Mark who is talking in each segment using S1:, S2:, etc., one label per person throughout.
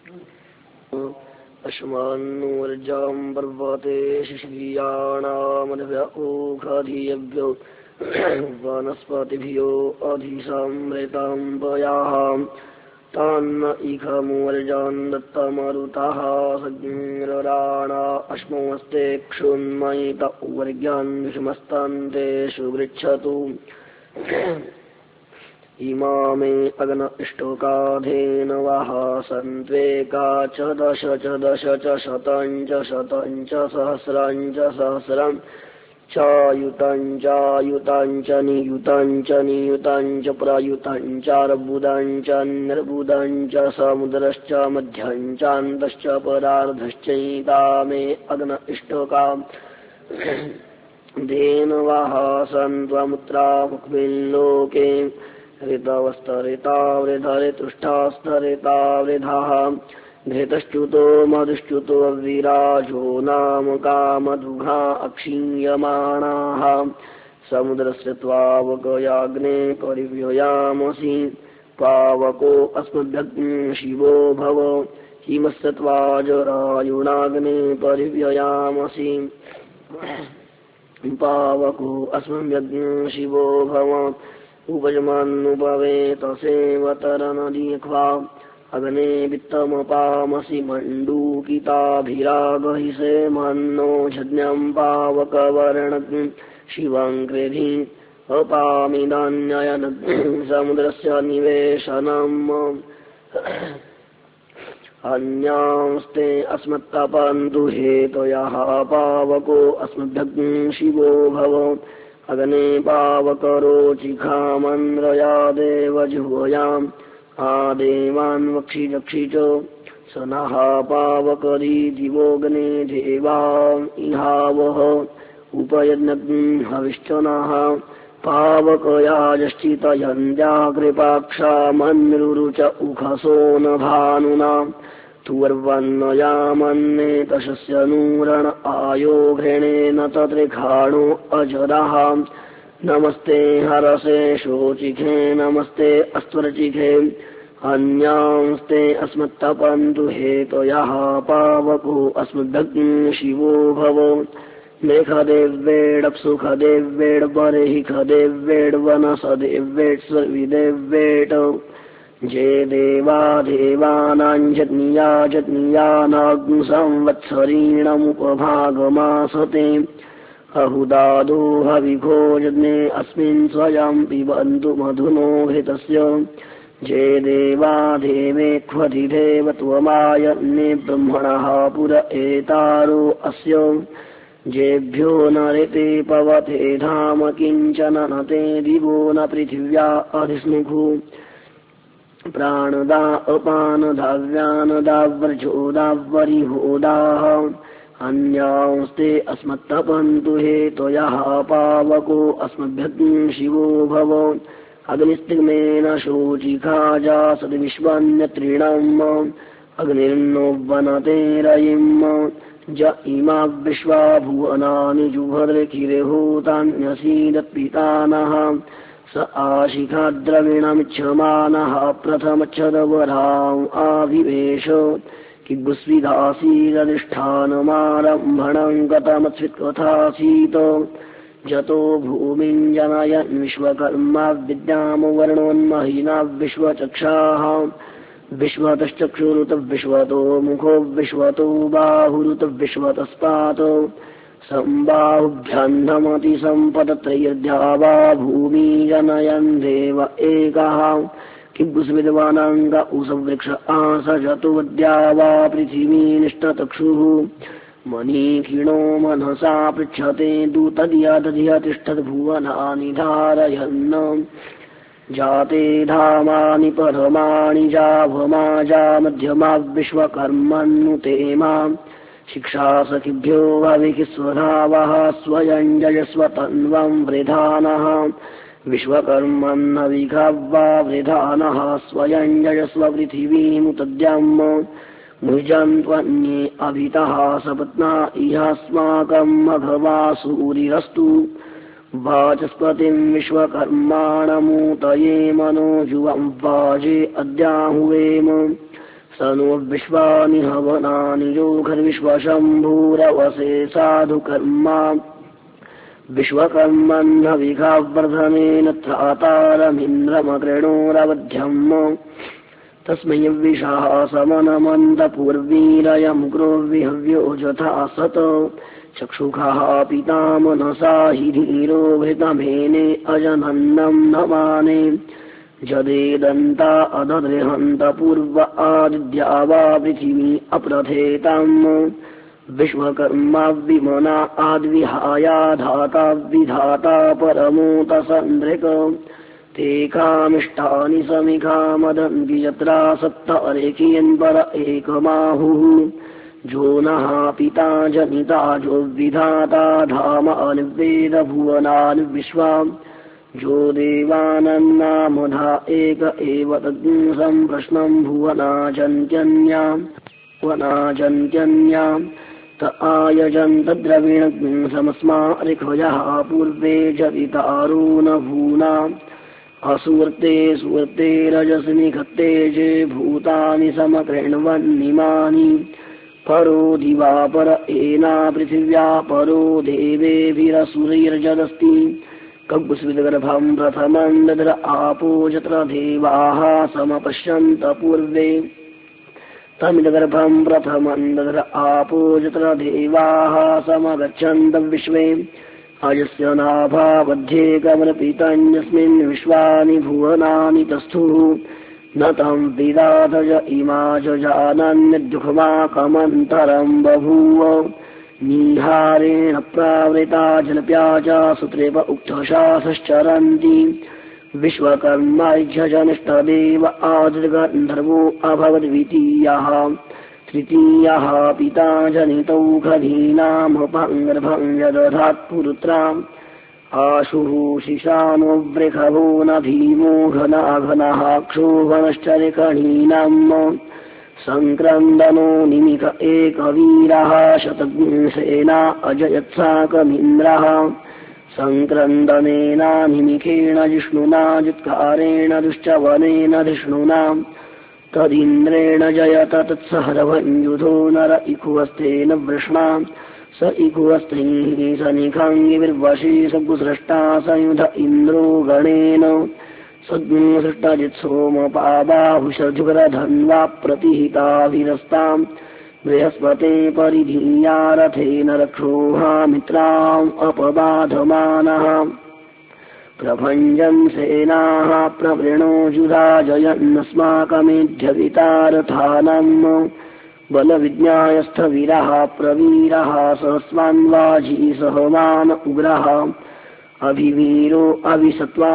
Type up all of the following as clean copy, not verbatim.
S1: अश्मान्नूर्जां पर्वते शिश्रियाणामध्य ओघाधियभ्यो वनस्पतिभ्यो अधिसंमृतां पयाः तान्न इखमूर्जान् दत्तमरुताः सज्ञराणा अश्मस्ते क्षुन्मयित उवर्ग्यान् विषमस्तान्तेषु गृच्छतु इमामे अग्न इष्टोकाधेनवः सन्त्वेका च दश च दश च शतं च सहस्रं च सहस्रं चायुतं चायुतं च नियुतं च प्रयुतं चार्बुदं च निर्बुदं च समुद्रश्च मध्यं चान्तश्च पदार्धश्चैतामे अग्न इष्टोका धेनवः सन्त्वमुत्रा मुक्मिल्लोके ऋतवस्तरितावृधरितुष्टास्तरितावृधाः घृतश्च्युतो मधुश्च्युतो विराजो नाम कामदुघा अक्षीयमाणाः समुद्रस्य त्वावकयाग्ने परिव्ययामसि पावको अस्मभ्यग्ने शिवो भव हिमस्य त्वाजरायुणाग्ने परिव्ययामसि पावको अस्मभ्यग्ने शिवो भव उपजमान्नुपवेतसेवतरनदीख्वा अग्ने वित्तमपामसि मण्डूकिताभिरागहिषे मन्नो झज्ञं पावकवर्णग्नि शिवं कृधि अपामिदान्ययन समुद्रस्य निवेशनम् अन्यांस्ते अस्मत्तपन्तु हेतयः पावको अस्मभ्यग्ने शिवो भव अग्ने पावकरोचिखामन्द्रया देवजुहोयाम् आदेवान् वक्षिजक्षि च स नः पावकरीदिवोऽग्ने देवाम् इहावः उपयज्ञग्निम् हविश्चनः पावकयाजश्चितयन्त्याकृपाक्षामन्रुरुच उखसो न भानुना तुर्वन्नयामन्ने तशस्य नूरण आयो घृणेन तत्रिघाणो अजरः नमस्ते हरसे शोचिखे नमस्ते अस्त्वरचिखे अन्यांस्ते अस्मत्तपन्तु हेतयः पावको अस्मद्भग्ने शिवो भव मेघदेव्येडप्सुखदेव्येड बर्हि खदेव्येड वनसदेव्येड स्वर्विदेव्येड जे देवादेवानाञ्जज्ञिया जज्ञियानाग्निसंवत्सरीणमुपभागमासते अहुदादो हविघो यज्ञे अस्मिन् स्वयं पिबन्तु मधुनो घृतस्य जे देवादेवेक्ष्वधिदेव त्वमायन्ने ब्रह्मणः पुर एतारो अस्य जेभ्यो नरेते पवते धाम किञ्चन न ते दिवो न पृथिव्या अधिस्मुखु प्राणदा अपानदाव्यानदाव्रजोदाव्वरिहोदाः अन्यांस्ते अस्मत्तपन्तु हेतयः पावको अस्मभ्यग्ने शिवो भव अग्निस्तिग्मेन शोचिखाजा सद्विश्वन्यत्रीणम् अग्निर्नो वनते रयिम् ज इमा विश्वा भुवनानि जुभद्रकिरेहूतान्यसीदत्पितानः स आशिखाद्रविणमिच्छमानः प्रथमच्छदवराम् आविवेश किग्गुस्विदासीदधिष्ठानमारम्भणम् गतमत्स्वित्कथासीत् जतो भूमिम् जनयन् विश्वकर्मा विद्याम् वर्णोन्महिना विश्वचक्षाः विश्वतश्चक्षुरुत विश्वतो मुखो विश्वतो बाहुरुत विश्वतस्पात् सम्बाहुभ्यन्धमति सम्पदत्रयर्द्यावा भूमि जनयन् देव एकः किग्गुस्विद्वानाङ्ग उसवृक्ष आसजतु वद्यावा पृथिवीनिष्ठतक्षुः मनीखिणो मनसा पृच्छते दूतद्यदधिय तिष्ठद्भुवनानि धारयन् जाते धामानि परमाणि जाभमाजा मध्यमा विश्वकर्मन्नुते माम् शिक्षा सखिभ्यो भविस्वधावः स्वयं जयस्व तन्वं वृधानः विश्वकर्मन्नविघव्वा वृधानः स्वयं जयस्व पृथिवीमुतद्यम् मुजन्त्वन्ये अभितः सपत्ना इहास्माकम् मघवा सूरिरस्तु वाचस्पतिम् विश्वकर्माणमूतये मनोजुवं वाजे अद्याहुवेम स नो विश्वानि हवनानि योगर्विश्वशम्भूरवसे साधुकर्मा विश्वकर्मन्नविघावर्धनेन त्रातारमिन्द्रमकृणोरवध्यम् तस्मै विशाः समनमन्तपूर्वीरयमुग्रो विहव्यो जथा सत चक्षुषः पिता मनसा हि धीरो भृतमेने अजनन्नम् नमाने जदेदन्ता अददृहन्त पूर्व आदिद्या वा पृथिवी अप्रथेताम् विश्वकर्मा विमना आद्विहाया धाता विधाता परमोतसन्द्रिक ते कामिष्टानि समिकामदन्ति यत्रा सप्त अरेखियन्पर एकमाहुः जो नः पिता जनिता जो विधाता धाम अनिवेद भुवनानि विश्वा जो देवानन्नामधा एक एव तद्सं प्रश्नं भुवनाचन्त्यन्या त आयजन्तद्रविणग्ं समस्मा ऋखयः पूर्वे जवितारो न भूना असुवर्ते सुवर्ते रजस्नि खत्तेजे भूतानि समकृण्वन्निमानि परो दिवापर एना पृथिव्या परो देवेभिरसुरैर्जदस्ति कग्स्विदगर्भं प्रथमं दद्र आपो यत्र देवाः समपश्यन्त पूर्वे तमिदगर्भं प्रथमं दद्र आपो यत्र देवाः समगच्छन्त विश्वे अयस्य नाभामध्ये कमलपीतन्यस्मिन् विश्वानि भुवनानि तस्थुः न तं विदाधज इमा च जानन्यद्युखमाकमन्तरं बभूव नीहारेण प्रावृता जलप्या च सुत्रेव उक्थशासश्चरन्ति विश्वकर्मैज्यजनिष्ठदेव आदिर्गन्धर्वो अभवद्वितीयः तृतीयः पिता जनितौखधीनामपङ्गर्भं यदधात्पुरुत्राम् आशुः शिशानो वृषभो न भीमो घनाघनः क्षोभनश्चरिकणीनाम् सङ्क्रन्दनो निमिष एकवीरः शतसेना अजयत्साकमिन्द्रः सङ्क्रन्दनेना निमिखेण जिष्णुना जित्कारेण दुश्चवनेन धिष्णुना तदिन्द्रेण जयत तत्सहरभञ्जुधो नर इकुवस्तेन वृष्णा स इकुवस्तैः सनिखाङ्गिर्वशी सद्गुसृष्टा संयुध इन्द्रो गणेन सद्गुसृष्टजित्सोमपाबाहुषधुरधन्वा प्रतिहिताभिरस्ताम् बृहस्पते परिधीया रथेन रक्षोहामित्राम् अपबाधमानः प्रभञ्जन् सेनाः प्रवृणोजुधा जयन्नस्माकमेध्यवितारथानम् बलविज्ञायस्थवीरः प्रवीरः सहस्वान्वाजी सहमान उग्रः अभिवीरो अभिसत्त्वा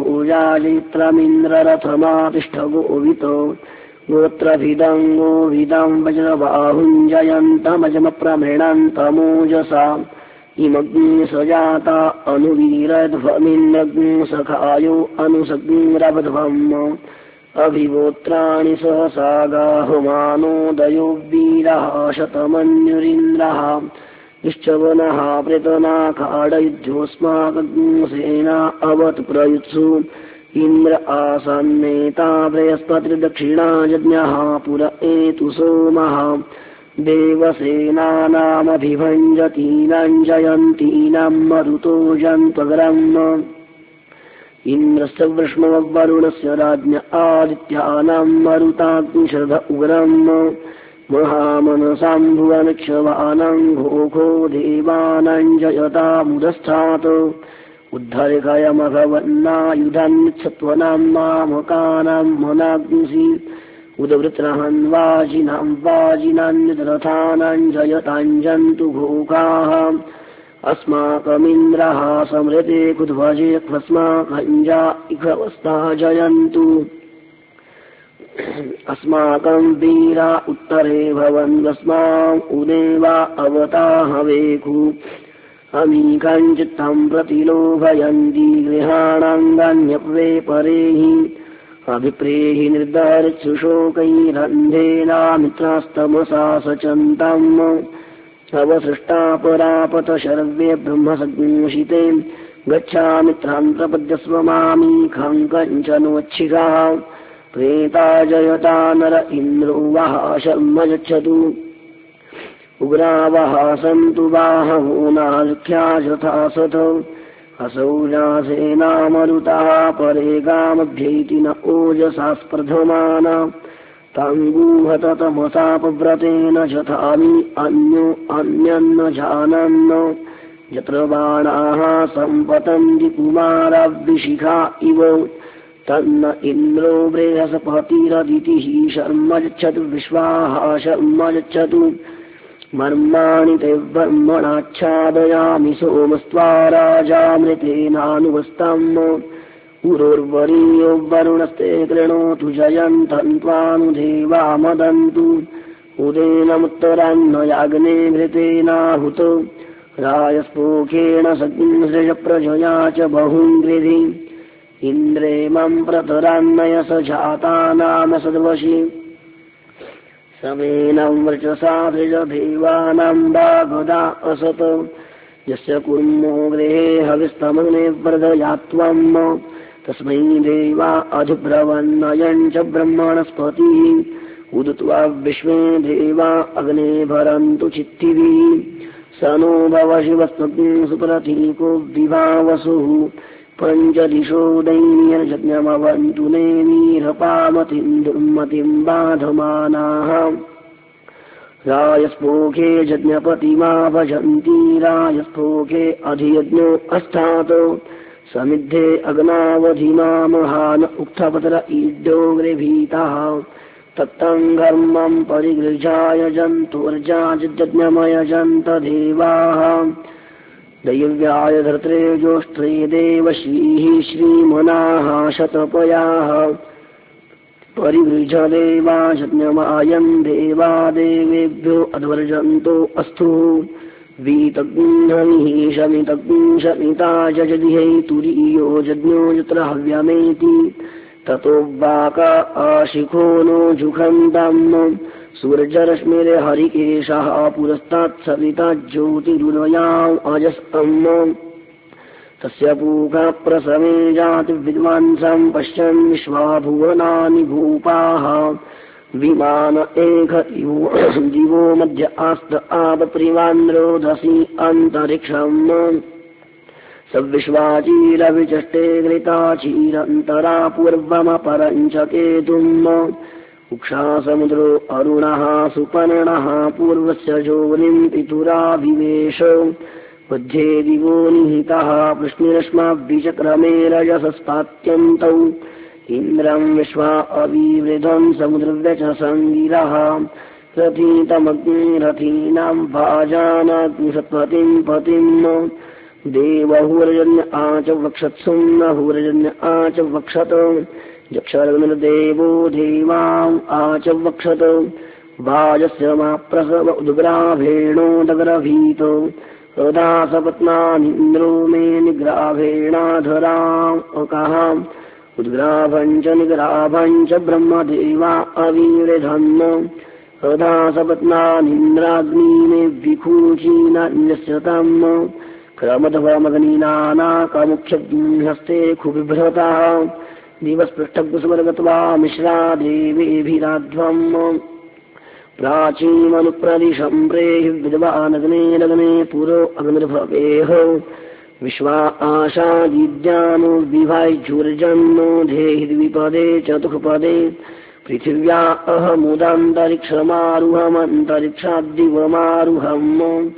S1: सहोजायित्रमिन्द्ररथमातिष्ठ गोवितो गोत्रभिदं गोविदं वज्रबाहुञ्जयन्तमजमप्रमृणन्तमोजसा इमग्नि सजाता अनुवीरध्वमिन्द्रग्नि सखायो अनुसग्निरवध्वम् अभिवोत्राणि सहसा गाहुमानोदयो वीरः शतमन्युरिन्द्रः निश्चवनः प्रतनाखाडयुध्योऽस्माकग्निसेना अवत् प्रयुत्सु इन्द्र आसन्नेता बृहस्पतिर्दक्षिणा यज्ञः पुर एतु सोमः देवसेनानामभिभञ्जतीनां जयन्तीनां मरुतो जन्त्वग्रम् इन्द्रस्य वृष्णवरुणस्य राज्ञ आदित्यानां मरुताग्निशर्ध उग्रम् महामनसाम्भुवनक्षवानां घोघो देवानां जयतामुदस्थात् उद्धरिकयमघवन्नायुधान्नित्सत्त्वनां मामकानां मनाग्निसि उदवृत्रहन् वाजिनान्यदरथानां जयताञ्जन्तु घोघाः अस्माकमिन्द्रः समृते कुध्वजे क्वस्माकञ्जा इखवस्ता जयन्तु अस्माकं वीरा उत्तरे भवन्वस्माम् उदेवा अवताहवेकु अमीकञ्चित्तं प्रतिलोभयन्ति गृहाणाङ्गान्यप्वे परेहि अभिप्रेहि निर्धारित्सुशोकैरन्धेनामित्रास्तमसा सचन्तम् अवसृष्टा परापत शर्वे ब्रह्मसंशिते गच्छामित्रान् प्रपद्यस्व मामीखं कञ्चनोच्छिखः प्रेता जयता नर इन्द्रो वः शर्म यच्छतु उग्रावः सन्तु बाहवो नाल्ख्या यथा सथ असौजासेनामरुतः परे गामभ्यैति न ओजसा स्पर्धमाना ताङ्गूहत तमसापव्रतेन यथामि अन्यो अन्यन्न जानन्न यत्र बाणाः सम्पतन्ति कुमाराब्धिशिखा इव तन्न इन्द्रो बृहस्पतिरदितिः शर्म यच्छतु विश्वाः शर्म यच्छतु मर्माणि ते ब्रह्मणाच्छादयामि सोमस्त्वा राजामृतेनानुवस्ताम् उरोर्वरीयो वरुणस्ते कृणोतु जयन्तन्त्वानुदेवा मदन्तु उदेनमुत्तरान्नयाग्ने घृतेनाहुत रायस्पोखेण सृज प्रजया च बहुङ्गृधि इन्द्रेमं प्रतरान्नयस जातानाम सद्वशि समेनं वर्चसा सृज देवानां वागदा असत यस्य कुर्मो गृहे हविस्तमग्ने वर्धयात्वम् तस्मै देवा अधिब्रवन्नयं च ब्रह्मणस्पतिः उदित्वा विश्वे देवा अग्ने भरन्तु चित्तिभिः स नो भव शिवस्त्वग्निं सुप्रतीको विभावसुः पञ्चदिशो दैन्यर्जज्ञमवन्तु नेमीरपामतिं दुर्मतिं बाधमानाः रायस्पोखे यज्ञपतिमा भजन्ति रायस्पोखे अधियज्ञो अस्तात् समिद्धे अग्नावधिमा महान उक्थपत्र ईड्यो गृभीतः तत्तं घर्मं परिगृह्याय जन्तुर्जाज्ञमयजन्त देवाः दैव्याय धर्त्रे जोष्ट्रे देवश्रीः श्रीमनाः शतपयाः परिगृह्य देवाजज्ञमायन् देवा देवेभ्यो अध्वर्जन्तो अस्तु वीतग्निः शमितग्नि शमिता जजदिहै तुरीयो जज्ञो यत्र हव्यमेति ततो वाका आशिखो नो जुखन्तम् सूर्यरश्मिर्हरिकेशः पुरस्तात् सविता ज्योतिरुदयाम् अजस्तम् तस्य पूका प्रसवे जाति विद्वांसं पश्यन् विश्वा भुवनानि भूपाः विमान एक दिवो मध्य आस्त आपप्रिवान् रोधसी अन्तरिक्षम् सविश्वाचीरविचष्टे घृताचीरन्तरा पूर्वमपरञ्च केतुम् उक्षा समुद्रो अरुणः सुपर्णः पूर्वस्य जोनिम् पितुराभिवेश मध्ये दिवो निहितः वृष्णिरश्माभिचक्रमे रजसस्पात्यन्तौ इन्द्रं विश्वा अविवृधं समुद्रव्यच सङ्गिरः रथीतमग्निरथीनां भाजानाग्निसत्पतिं पतिम् देवहुरजन्य आच वक्षत्सुं नहुरजन्य आच वक्षत यक्षरग्निर्देवो देवाम् आच वक्षत वाजस्य माप्रसव उद्ग्राभेणोदग्रभीत हृदा सपत्नानीन्द्रो मे निग्राभेणाधराम् अकाहाम् उद्ग्राभञ्च निग्राभञ्च ब्रह्मदेवा अविवृधन् हृदा सपत्नानीन्द्राग्नि मे विखूचीनान्यस्यतम् क्रमध्वमग्निनानाकमुख्यहस्ते खुबिभ्रतः दिवस्पृष्ठकुसुमर्गत्वा मिश्रा देवेभिराध्वम् प्राचीमनुप्रदिशं प्रेहि विद्वानग्ने लग्ने पुरो अग्निर्भवेह विश्वा आशादिद्यानो विभाज्युर्जन्नो धेहि द्विपदे चतुःपदे पृथिव्या अहमुदान्तरिक्षमारुहमन्तरिक्षाद्दिवमारुहम्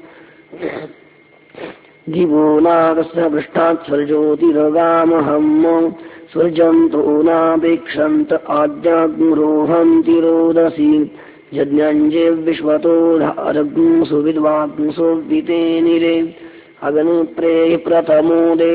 S1: दिवो नागस्य पृष्ठात् स्वर्ज्योतिरगामहम् स्वर्जन्तो नापेक्षन्त आद्याग्निरोहन्ति रोदसी यज्ञञ्जे विश्वतो धारग्ंसु विद्वाग्ंसु वितेनिरे अग्निप्रेहि प्रथमो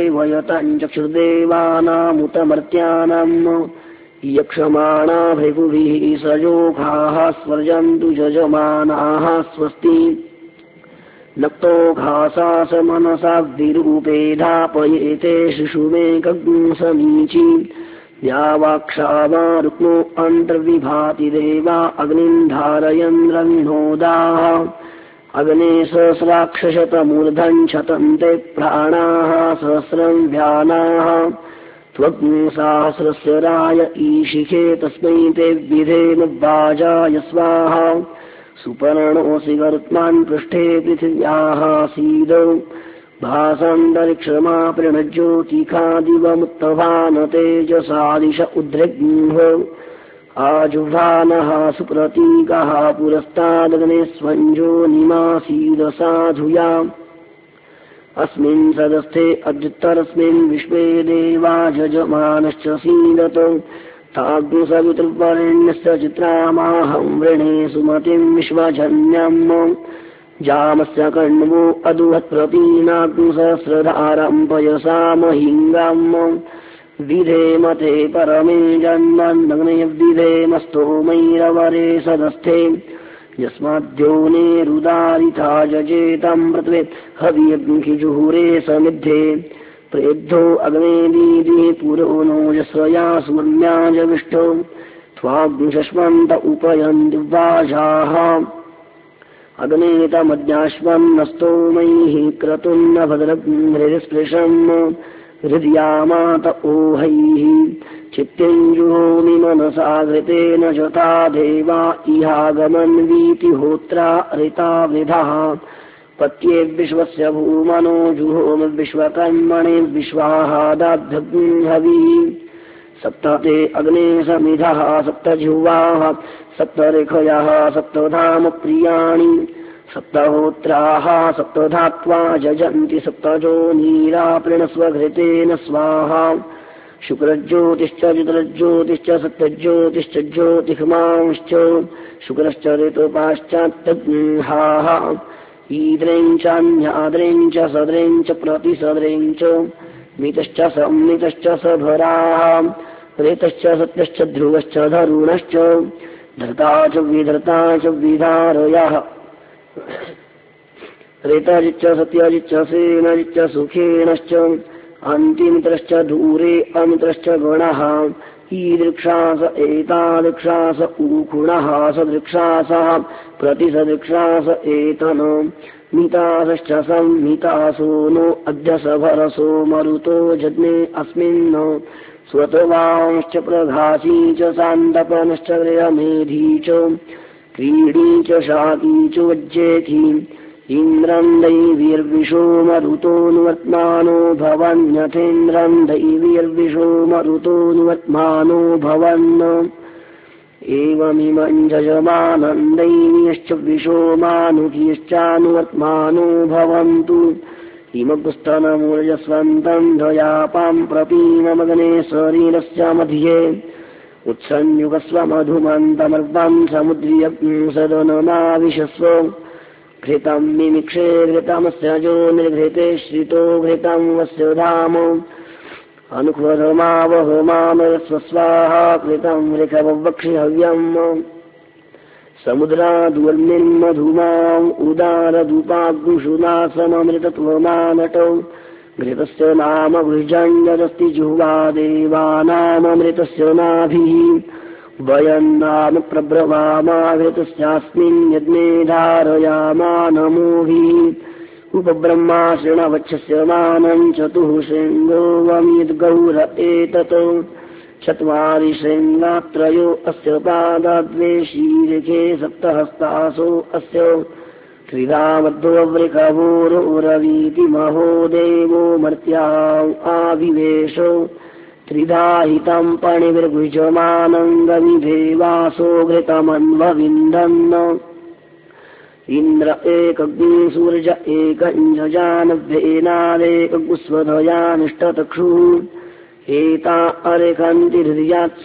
S1: देवयतञ्चक्षुर्देवानामुतमर्त्यानाम् यक्षमाणा भृगुभिः सजोखाः स्वर्जन्तु यजमानाः स्वस्ति नक्तोघासा स मनसा विरूपे धापयेते शिशुमेकग्ंसमीची द्यावाक्षावा रुक्मो अन्तर्विभाति देवा अग्निम् धारयन् रविणोदाः अग्ने सहस्राक्षशतमूर्धन् शतन्ते प्राणाः सहस्रम् व्यानाः त्वग्निसहस्रस्य राय ईशिखे तस्मै ते विधेम वाजाय स्वाहा सुपर्णोऽसि गरुत्मान् पृष्ठे पृथिव्याः सीद भासान्तरिक्षमा प्रणज्योतिखादिवमुत्तभान तेजसादिश उद्रिग्ः आजुभानः सुप्रतीकः पुरस्तादग्ने स्वञ्जो निमासीद साधुया अस्मिन् सदस्थे अद्युत्तरस्मिन् विश्वे देवा यजमानश्च सीदत ताग्निसवितुर्वरेण्यस्य चित्रामाहं वृणे सुमतिम् विश्वजन्यम् जामस्य कण्वो अदुहत्प्रतीनाग्निसहस्रधारम् पयसा महिङ्गाम् विधेमते परमे जन्मन्नग्ने विधेमस्तोमैरवरे सदस्थे यस्माद्योनेरुदारिता जजेतम् पृथ्वे हवियज्ञिजुहुरे समिद्धे प्रेद्धो अग्ने दीदिः पुरो नो यस्वया सूर्म्याजविष्टो त्वाग्निशश्वन्त उपयन्ति वाजाः अग्नेतमद्याश्वन्नस्तोमैः क्रतुन्न भद्रहृदिस्पृशम् हृदयामात ओहैः चित्तेञ्जुहोमि मनसा घृतेन जता देवा इहागमन्वीतिहोत्रा ऋता वृधः पत्ये विश्वस्य भूमनो जुहोम विश्वकर्मणे विश्वाहादाभ्यग्निहविः सप्तते अग्ने समिधः सप्तजिह्वाः सप्तऋषयः सप्तधाम प्रियाणि सप्तहोत्राः सप्तधात्वा जजन्ति सप्तजो नीराप्रणस्वघृतेन स्वाहा शुक्रज्योतिश्च रुद्रज्योतिश्च सप्तज्योतिश्च ज्योतिष्मांश्च शुक्रश्च ऋतुपाश्चात्तग्निहाः ईद्रेञ्च अन्याद्रेञ्च सद्रेञ्च प्रतिसद्रेञ्च मितश्च संमितश्च सभराः प्रेतश्च सत्यश्च ध्रुवश्च धरुणश्च धर्ता च विधर्ता च विधारयः ऋतजिच्च सत्यजिच्च सेनजिच्च सुखेनश्च अन्तिमित्रश्च दूरे अमित्रश्च गणः ईदृक्षास एतादृक्षास ऊखुणः सदृक्षासः प्रतिसदृक्षास एतन मितासश्च संमितासो नो अद्य सभरसो मरुतो जज्ञे अस्मिन् स्वतवांश्च प्रघासी च सान्दपनश्च गृहमेधी च क्रीडी च शाकी च वज्जेथी इन्द्रम् दैवीर्विशो मरुतोऽनुवर्त्मानो भवन्यथेन्द्रम् दैवीर्विशो मरुतोऽनुवर्त्मानो भवन् एवमिमम् यजमानम् दैवीयश्च विशो मानुकीश्चानुवर्त्मानो भवन्तु इमपुस्तनमूर्जस्वन्तम् ध्वयापाम् प्रपीनमग्ने शरीरस्य मध्ये उत्संयुगस्व मधुमन्तमर्वम् समुद्रियज्ञम् सदनमाविशस्व घृतम् मिमिक्षे घृतमस्य जो निर्घृते श्रितो घृतम् वस्य धाम अनुक्वधमावहमामरस्व स्वाहा कृतम् ऋखवक्षि हव्यम् समुद्रादुर्निर्मधुमाम् उदारधूपाग्निषुनासममृतत्वमानटौ घृतस्य नाम भुजञ्जदस्ति जुह्वा देवानाममृतस्य नाभिः वयम् नाम प्रब्रवामा घृतस्यास्मिन् यज्ञे धारयामा नमोभिः उपब्रह्मा शृणवक्षस्य मानम् चतुः शृङ्गो वमिद्गौर एतत् चत्वारि शृङ्गात्रयो अस्य पादाद्वे शीर्षे सप्तहस्तासो अस्य त्रिधामध्ववृकवोरोरवीति महो देवो मर्त्याम् आविवेशो त्रिधाहितम् पणिर्भुजमानम् गमिभेवासो घृतमन्वविन्दन् इन्द्र एकग्नि सूर्य एकञ्जजानभ्येनादेकगुस्वधयानिष्टतक्षुः एता अरेकन्ति हृदयात्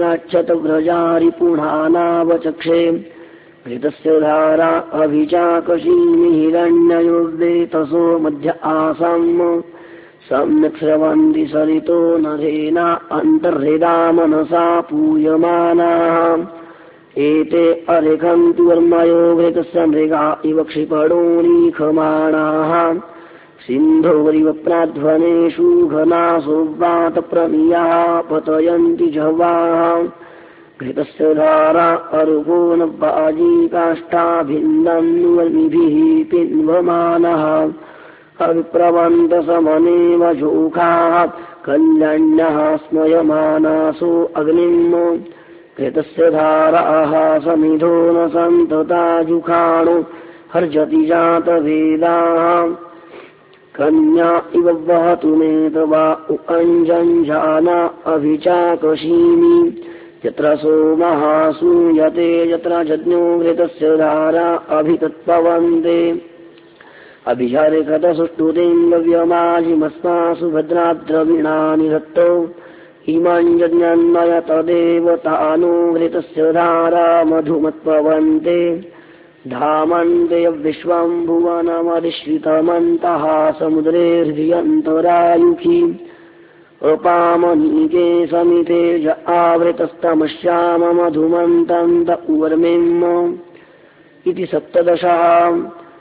S1: समुद्राच्छतव्रजारिपुणानावचक्षे घृतस्य धारा अभिचाकशीमि हिरण्ययोर्देतसो मध्य आसम् सम्यक् स्रवन्ति सरितो नरेना अन्तर्हृदा मनसा पूयमानाः एते अरेखन्तु वर्मयो घृतस्य मृगा इव क्षिपणोनीखमाणाः सिन्धोरिव प्राध्वनेषु घनासो वातप्रमियाः पतयन्ति जह्वाः घृतस्य धारा अरुको न वाजी काष्ठाभिन्नन्वर्मिभिः पिन्वमानः अविप्रवन्तसमनेव जोखाः कल्याण्यः स्मयमानासु अग्निम् घृतस्य धाराः समिधो न सन्तताजुखाणो हर्जति जातवेदाः कन्या इव वहतु मे तवा अञ्जञ्जाना अभिचाकशीमि यत्र सोमः सूयते यत्र जज्ञो घृतस्य धारा अभितत्पवन्ते अभिचारिकतसुष्टुतिङ्गव्यमाजिमस्मासु भद्राद्रविणानि दत्तौ इमान् यज्ञन्मय तदेवतानो घृतस्य धारा मधुमत्पवन्ते धामन्ते विश्वम् भुवनमधिश्रितमन्तः समुद्रे हृदयन्तरायुखि अपामनीके समिते ज आवृतस्तमश्याम मधुमन्तन्त उर्मिम् इति 17।